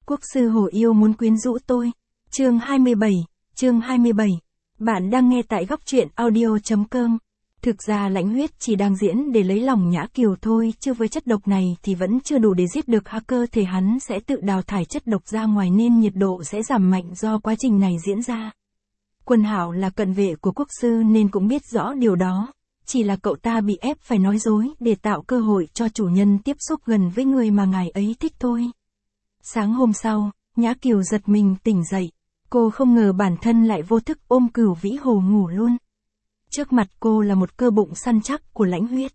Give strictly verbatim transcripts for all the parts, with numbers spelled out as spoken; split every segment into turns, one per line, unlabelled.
Quốc sư Hồ Yêu muốn quyến rũ tôi. Chương hai mươi bảy, chương hai mươi bảy. Bạn đang nghe tại góc truyện audio chấm com. Thực ra Lãnh Huyết chỉ đang diễn để lấy lòng Nhã Kiều thôi, chứ với chất độc này thì vẫn chưa đủ để giết được hacker, cơ thể hắn sẽ tự đào thải chất độc ra ngoài nên nhiệt độ sẽ giảm mạnh do quá trình này diễn ra. Quân Hạo là cận vệ của quốc sư nên cũng biết rõ điều đó, chỉ là cậu ta bị ép phải nói dối để tạo cơ hội cho chủ nhân tiếp xúc gần với người mà ngài ấy thích thôi. Sáng hôm sau, Nhã Kiều giật mình tỉnh dậy, cô không ngờ bản thân lại vô thức ôm Cửu Vĩ Hồ ngủ luôn. Trước mặt cô là một cơ bụng săn chắc của Lãnh Huyết.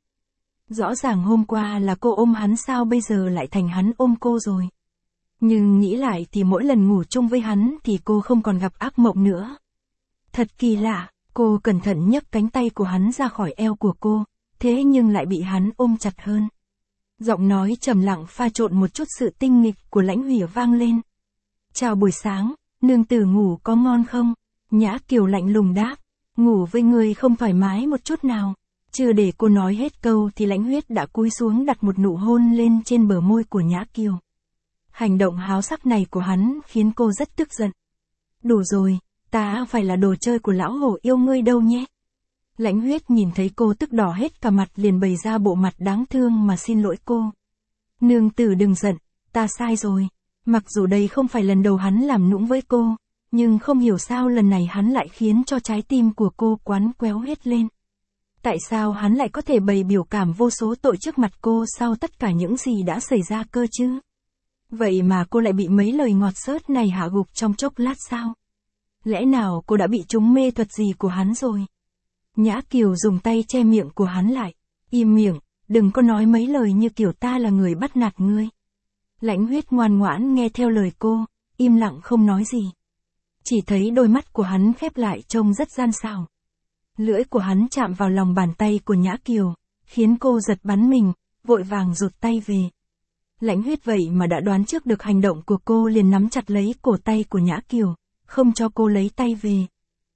Rõ ràng hôm qua là cô ôm hắn, sao bây giờ lại thành hắn ôm cô rồi. Nhưng nghĩ lại thì mỗi lần ngủ chung với hắn thì cô không còn gặp ác mộng nữa. Thật kỳ lạ, cô cẩn thận nhấc cánh tay của hắn ra khỏi eo của cô, thế nhưng lại bị hắn ôm chặt hơn. Giọng nói trầm lặng pha trộn một chút sự tinh nghịch của Lãnh Hủy vang lên. Chào buổi sáng, nương tử ngủ có ngon không? Nhã Kiều lạnh lùng đáp, ngủ với người không thoải mái một chút nào. Chưa để cô nói hết câu thì Lãnh Huyết đã cúi xuống đặt một nụ hôn lên trên bờ môi của Nhã Kiều. Hành động háo sắc này của hắn khiến cô rất tức giận. Đủ rồi, ta phải là đồ chơi của lão Hổ Yêu ngươi đâu nhé. Lãnh Huyết nhìn thấy cô tức đỏ hết cả mặt liền bày ra bộ mặt đáng thương mà xin lỗi cô. Nương tử đừng giận, ta sai rồi. Mặc dù đây không phải lần đầu hắn làm nũng với cô, nhưng không hiểu sao lần này hắn lại khiến cho trái tim của cô quắn quéo hết lên. Tại sao hắn lại có thể bày biểu cảm vô số tội trước mặt cô sau tất cả những gì đã xảy ra cơ chứ? Vậy mà cô lại bị mấy lời ngọt xớt này hạ gục trong chốc lát sao? Lẽ nào cô đã bị trúng mê thuật gì của hắn rồi? Nhã Kiều dùng tay che miệng của hắn lại. Im miệng, đừng có nói mấy lời như kiểu ta là người bắt nạt ngươi. Lãnh Huyết ngoan ngoãn nghe theo lời cô, im lặng không nói gì. Chỉ thấy đôi mắt của hắn khép lại trông rất gian xảo. Lưỡi của hắn chạm vào lòng bàn tay của Nhã Kiều, khiến cô giật bắn mình, vội vàng rụt tay về. Lãnh Huyết vậy mà đã đoán trước được hành động của cô liền nắm chặt lấy cổ tay của Nhã Kiều, không cho cô lấy tay về.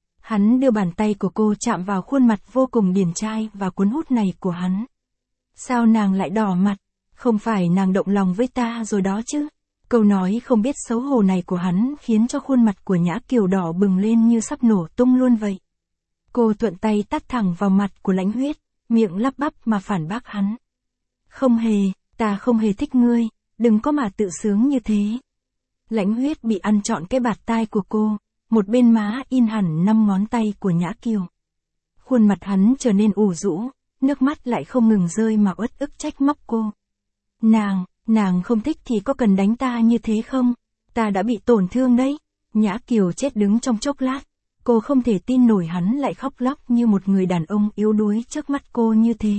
Hắn đưa bàn tay của cô chạm vào khuôn mặt vô cùng điển trai và cuốn hút này của hắn. Sao nàng lại đỏ mặt? Không phải nàng động lòng với ta rồi đó chứ? Câu nói không biết xấu hổ này của hắn khiến cho khuôn mặt của Nhã Kiều đỏ bừng lên như sắp nổ tung luôn vậy. Cô thuận tay tát thẳng vào mặt của Lãnh Huyết, miệng lắp bắp mà phản bác hắn. Không hề, ta không hề thích ngươi, đừng có mà tự sướng như thế. Lãnh Huyết bị ăn trọn cái bạt tai của cô, một bên má in hẳn năm ngón tay của Nhã Kiều. Khuôn mặt hắn trở nên ủ rũ, nước mắt lại không ngừng rơi mà uất ức trách móc cô. Nàng, nàng không thích thì có cần đánh ta như thế không? Ta đã bị tổn thương đấy. Nhã Kiều chết đứng trong chốc lát. Cô không thể tin nổi hắn lại khóc lóc như một người đàn ông yếu đuối trước mắt cô như thế.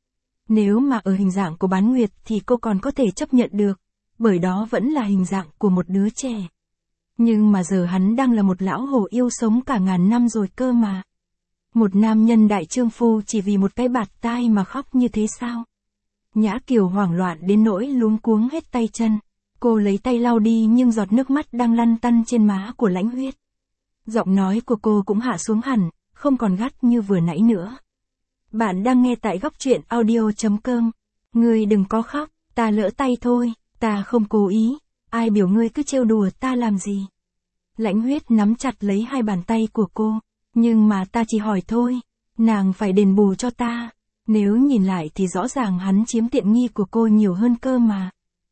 Nếu mà ở hình dạng của Bán Nguyệt thì cô còn có thể chấp nhận được, bởi đó vẫn là hình dạng của một đứa trẻ. Nhưng mà giờ hắn đang là một lão hổ yêu sống cả ngàn năm rồi cơ mà. Một nam nhân đại trượng phu chỉ vì một cái bạt tai mà khóc như thế sao? Nhã Kiều hoảng loạn đến nỗi luống cuống hết tay chân. Cô lấy tay lau đi nhưng giọt nước mắt đang lăn tăn trên má của Lãnh Huyết. Giọng nói của cô cũng hạ xuống hẳn, không còn gắt như vừa nãy nữa. Bạn đang nghe tại góc truyện audio chấm com. Ngươi đừng có khóc, ta lỡ tay thôi, ta không cố ý, ai biểu ngươi cứ trêu đùa ta làm gì. Lãnh Huyết nắm chặt lấy hai bàn tay của cô, nhưng mà ta chỉ hỏi thôi, nàng phải đền bù cho ta. Nếu nhìn lại thì rõ ràng hắn chiếm tiện nghi của cô nhiều hơn cơ mà.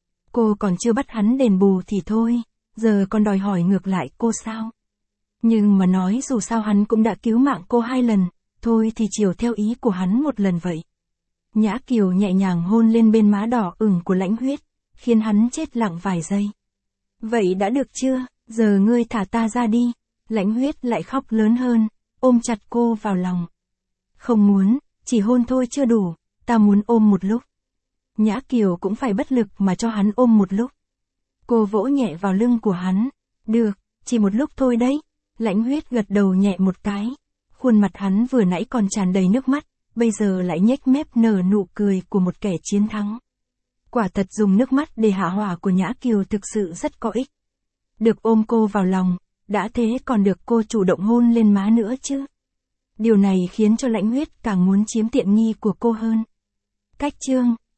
Cô còn chưa bắt hắn đền bù thì thôi, giờ còn đòi hỏi ngược lại cô sao? Nhưng mà nói dù sao hắn cũng đã cứu mạng cô hai lần, thôi thì chiều theo ý của hắn một lần vậy. Nhã Kiều nhẹ nhàng hôn lên bên má đỏ ửng của Lãnh Huyết, khiến hắn chết lặng vài giây. Vậy đã được chưa, giờ ngươi thả ta ra đi. Lãnh Huyết lại khóc lớn hơn, ôm chặt cô vào lòng. Không muốn, chỉ hôn thôi chưa đủ, ta muốn ôm một lúc. Nhã Kiều cũng phải bất lực mà cho hắn ôm một lúc. Cô vỗ nhẹ vào lưng của hắn. Được, chỉ một lúc thôi đấy. Lãnh Huyết gật đầu nhẹ một cái. Khuôn mặt hắn vừa nãy còn tràn đầy nước mắt, bây giờ lại nhếch mép nở nụ cười của một kẻ chiến thắng. Quả thật dùng nước mắt để hạ hỏa của Nhã Kiều thực sự rất có ích. Được ôm cô vào lòng, đã thế còn được cô chủ động hôn lên má nữa chứ. Điều này khiến cho Lãnh Huyết càng muốn chiếm tiện nghi của cô hơn. Cách chương